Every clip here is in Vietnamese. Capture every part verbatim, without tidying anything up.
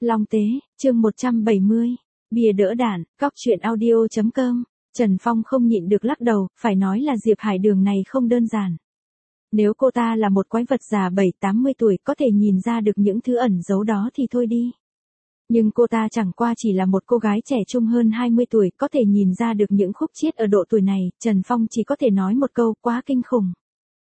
Long Tế, chương một trăm bảy mươi. Bìa đỡ đạn, cóc truyện audio chấm com. Trần Phong không nhịn được lắc đầu, phải nói là Diệp Hải Đường này không đơn giản. Nếu cô ta là một quái vật già bảy tám mươi tuổi có thể nhìn ra được những thứ ẩn giấu đó thì thôi đi. Nhưng cô ta chẳng qua chỉ là một cô gái trẻ trung hơn hai mươi tuổi có thể nhìn ra được những khúc chiết ở độ tuổi này, Trần Phong chỉ có thể nói một câu quá kinh khủng.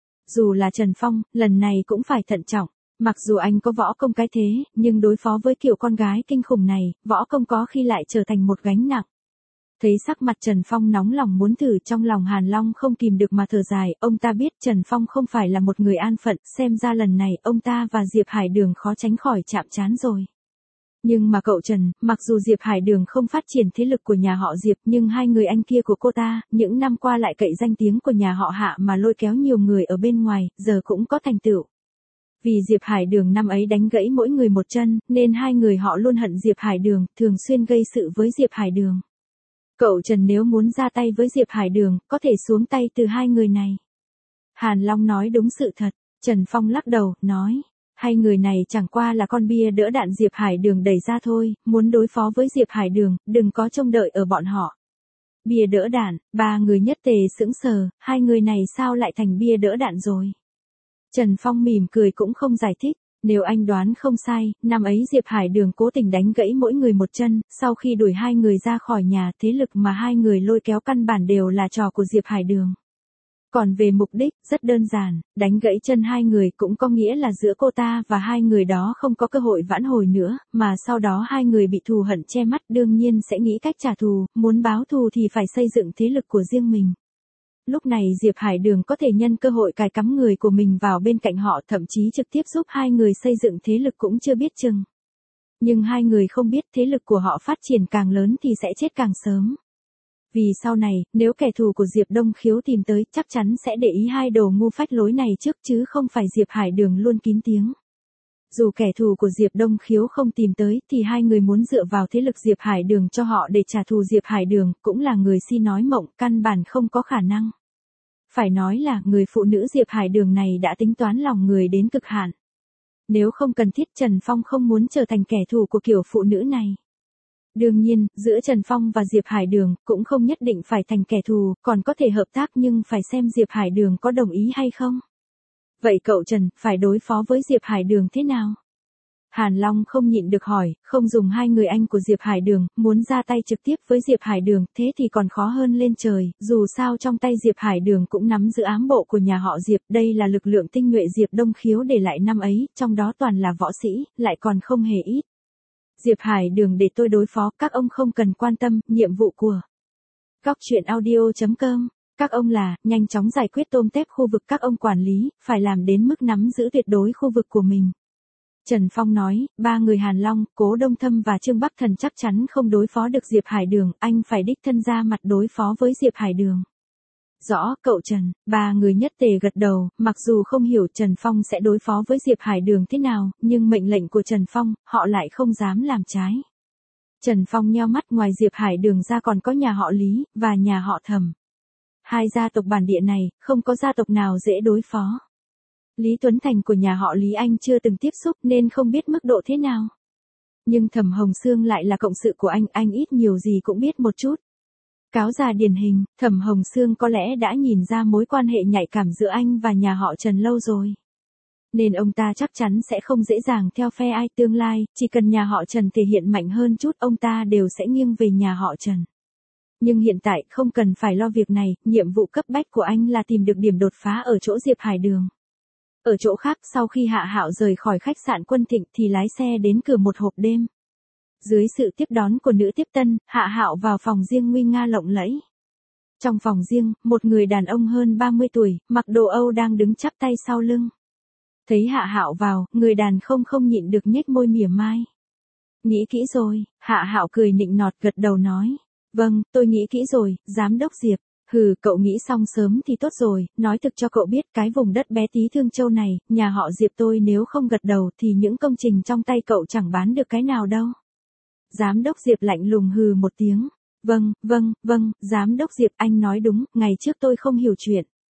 Dù là Trần Phong, lần này cũng phải thận trọng. Mặc dù anh có võ công cái thế, nhưng đối phó với kiểu con gái kinh khủng này, võ công có khi lại trở thành một gánh nặng. Thấy sắc mặt Trần Phong nóng lòng muốn thử, trong lòng Hàn Long không kìm được mà thở dài, ông ta biết Trần Phong không phải là một người an phận, xem ra lần này ông ta và Diệp Hải Đường khó tránh khỏi chạm trán rồi. Nhưng mà cậu Trần, mặc dù Diệp Hải Đường không phát triển thế lực của nhà họ Diệp, nhưng hai người anh kia của cô ta, những năm qua lại cậy danh tiếng của nhà họ Hạ mà lôi kéo nhiều người ở bên ngoài, giờ cũng có thành tựu. Vì Diệp Hải Đường năm ấy đánh gãy mỗi người một chân, nên hai người họ luôn hận Diệp Hải Đường, thường xuyên gây sự với Diệp Hải Đường. Cậu Trần nếu muốn ra tay với Diệp Hải Đường, có thể xuống tay từ hai người này. Hàn Long nói đúng sự thật, Trần Phong lắc đầu, nói, hai người này chẳng qua là con bia đỡ đạn Diệp Hải Đường đẩy ra thôi, muốn đối phó với Diệp Hải Đường, đừng có trông đợi ở bọn họ. Bia đỡ đạn, ba người nhất tề sững sờ, hai người này sao lại thành bia đỡ đạn rồi? Trần Phong mỉm cười cũng không giải thích, nếu anh đoán không sai, năm ấy Diệp Hải Đường cố tình đánh gãy mỗi người một chân, sau khi đuổi hai người ra khỏi nhà, thế lực mà hai người lôi kéo căn bản đều là trò của Diệp Hải Đường. Còn về mục đích, rất đơn giản, đánh gãy chân hai người cũng có nghĩa là giữa cô ta và hai người đó không có cơ hội vãn hồi nữa, mà sau đó hai người bị thù hận che mắt đương nhiên sẽ nghĩ cách trả thù, muốn báo thù thì phải xây dựng thế lực của riêng mình. Lúc này Diệp Hải Đường có thể nhân cơ hội cài cắm người của mình vào bên cạnh họ, thậm chí trực tiếp giúp hai người xây dựng thế lực cũng chưa biết chừng. Nhưng hai người không biết thế lực của họ phát triển càng lớn thì sẽ chết càng sớm. Vì sau này, nếu kẻ thù của Diệp Đông Khiếu tìm tới, chắc chắn sẽ để ý hai đồ ngu phách lối này trước chứ không phải Diệp Hải Đường luôn kín tiếng. Dù kẻ thù của Diệp Đông Khiếu không tìm tới thì hai người muốn dựa vào thế lực Diệp Hải Đường cho họ để trả thù Diệp Hải Đường cũng là người si nói mộng, căn bản không có khả năng. Phải nói là người phụ nữ Diệp Hải Đường này đã tính toán lòng người đến cực hạn. Nếu không cần thiết Trần Phong không muốn trở thành kẻ thù của kiểu phụ nữ này. Đương nhiên, giữa Trần Phong và Diệp Hải Đường cũng không nhất định phải thành kẻ thù, còn có thể hợp tác nhưng phải xem Diệp Hải Đường có đồng ý hay không. Vậy cậu Trần, phải đối phó với Diệp Hải Đường thế nào? Hàn Long không nhịn được hỏi, không dùng hai người anh của Diệp Hải Đường, muốn ra tay trực tiếp với Diệp Hải Đường, thế thì còn khó hơn lên trời, dù sao trong tay Diệp Hải Đường cũng nắm giữ ám bộ của nhà họ Diệp, đây là lực lượng tinh nhuệ Diệp Đông Khiếu để lại năm ấy, trong đó toàn là võ sĩ, lại còn không hề ít. Diệp Hải Đường để tôi đối phó, các ông không cần quan tâm, nhiệm vụ của cóc truyện audio chấm com. Các ông là, nhanh chóng giải quyết tôm tép khu vực các ông quản lý, phải làm đến mức nắm giữ tuyệt đối khu vực của mình. Trần Phong nói, ba người Hàn Long, Cố Đông Thâm và Trương Bắc Thần chắc chắn không đối phó được Diệp Hải Đường, anh phải đích thân ra mặt đối phó với Diệp Hải Đường. Rõ, cậu Trần, ba người nhất tề gật đầu, mặc dù không hiểu Trần Phong sẽ đối phó với Diệp Hải Đường thế nào, nhưng mệnh lệnh của Trần Phong, họ lại không dám làm trái. Trần Phong nheo mắt, ngoài Diệp Hải Đường ra còn có nhà họ Lý, và nhà họ Thẩm. Hai gia tộc bản địa này, không có gia tộc nào dễ đối phó. Lý Tuấn Thành của nhà họ Lý anh chưa từng tiếp xúc nên không biết mức độ thế nào. Nhưng Thẩm Hồng Sương lại là cộng sự của anh, anh ít nhiều gì cũng biết một chút. Cáo già điển hình, Thẩm Hồng Sương có lẽ đã nhìn ra mối quan hệ nhạy cảm giữa anh và nhà họ Trần lâu rồi. Nên ông ta chắc chắn sẽ không dễ dàng theo phe ai, tương lai, chỉ cần nhà họ Trần thể hiện mạnh hơn chút ông ta đều sẽ nghiêng về nhà họ Trần. Nhưng hiện tại không cần phải lo việc này, nhiệm vụ cấp bách của anh là tìm được điểm đột phá ở chỗ Diệp Hải Đường. Ở chỗ khác, sau khi Hạ Hạo rời khỏi khách sạn Quân Thịnh thì lái xe đến cửa một hộp đêm. Dưới sự tiếp đón của nữ tiếp tân, Hạ Hạo vào phòng riêng nguy nga lộng lẫy. Trong phòng riêng, một người đàn ông hơn ba mươi tuổi, mặc đồ Âu đang đứng chắp tay sau lưng. Thấy Hạ Hạo vào, người đàn không không nhịn được nhếch môi mỉa mai. Nghĩ kỹ rồi, Hạ Hạo cười nịnh nọt gật đầu nói. Vâng, tôi nghĩ kỹ rồi, giám đốc Diệp. Hừ, cậu nghĩ xong sớm thì tốt rồi, nói thực cho cậu biết cái vùng đất bé tí Thương Châu này, nhà họ Diệp tôi nếu không gật đầu thì những công trình trong tay cậu chẳng bán được cái nào đâu. Giám đốc Diệp lạnh lùng hừ một tiếng. Vâng, vâng, vâng, giám đốc Diệp anh nói đúng, ngày trước tôi không hiểu chuyện.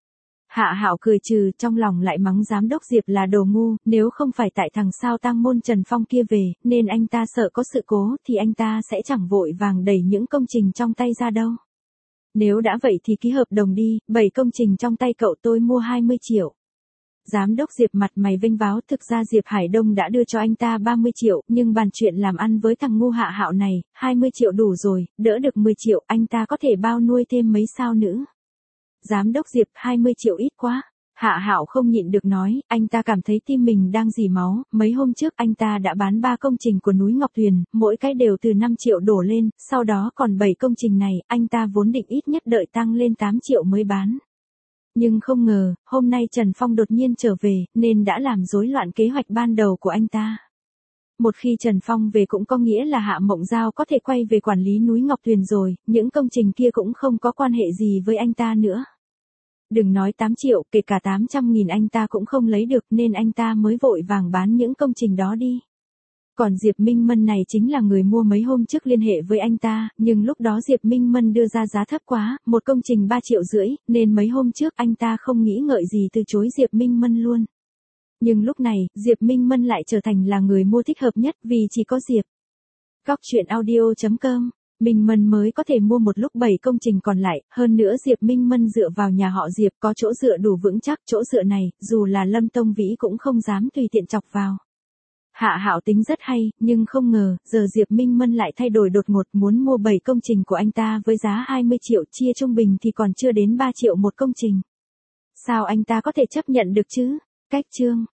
Hạ Hạo cười trừ, trong lòng lại mắng giám đốc Diệp là đồ ngu, nếu không phải tại thằng sao tang môn Trần Phong kia về, nên anh ta sợ có sự cố, thì anh ta sẽ chẳng vội vàng đẩy những công trình trong tay ra đâu. Nếu đã vậy thì ký hợp đồng đi, bảy công trình trong tay cậu tôi mua hai mươi triệu. Giám đốc Diệp mặt mày vênh váo, thực ra Diệp Hải Đông đã đưa cho anh ta ba mươi triệu, nhưng bàn chuyện làm ăn với thằng ngu Hạ Hạo này, hai mươi triệu đủ rồi, đỡ được mười triệu, anh ta có thể bao nuôi thêm mấy sao nữa. Giám đốc Diệp, hai mươi triệu ít quá. Hạ Hạo không nhịn được nói, anh ta cảm thấy tim mình đang rỉ máu, mấy hôm trước anh ta đã bán ba công trình của núi Ngọc Tuyền, mỗi cái đều từ năm triệu đổ lên, sau đó còn bảy công trình này, anh ta vốn định ít nhất đợi tăng lên tám triệu mới bán. Nhưng không ngờ, hôm nay Trần Phong đột nhiên trở về, nên đã làm rối loạn kế hoạch ban đầu của anh ta. Một khi Trần Phong về cũng có nghĩa là Hạ Mộng Giao có thể quay về quản lý núi Ngọc Tuyền rồi, những công trình kia cũng không có quan hệ gì với anh ta nữa. Đừng nói tám triệu, kể cả tám trăm nghìn anh ta cũng không lấy được nên anh ta mới vội vàng bán những công trình đó đi. Còn Diệp Minh Mân này chính là người mua mấy hôm trước liên hệ với anh ta, nhưng lúc đó Diệp Minh Mân đưa ra giá thấp quá, một công trình ba triệu rưỡi, nên mấy hôm trước anh ta không nghĩ ngợi gì từ chối Diệp Minh Mân luôn. Nhưng lúc này, Diệp Minh Mân lại trở thành là người mua thích hợp nhất vì chỉ có Diệp. Góc truyện audio chấm com, Minh Mân mới có thể mua một lúc bảy công trình còn lại, hơn nữa Diệp Minh Mân dựa vào nhà họ Diệp có chỗ dựa đủ vững chắc, chỗ dựa này, dù là Lâm Tông Vĩ cũng không dám tùy tiện chọc vào. Hạ Hạo tính rất hay, nhưng không ngờ, giờ Diệp Minh Mân lại thay đổi đột ngột muốn mua bảy công trình của anh ta với giá hai mươi triệu, chia trung bình thì còn chưa đến ba triệu một công trình. Sao anh ta có thể chấp nhận được chứ? Cách chương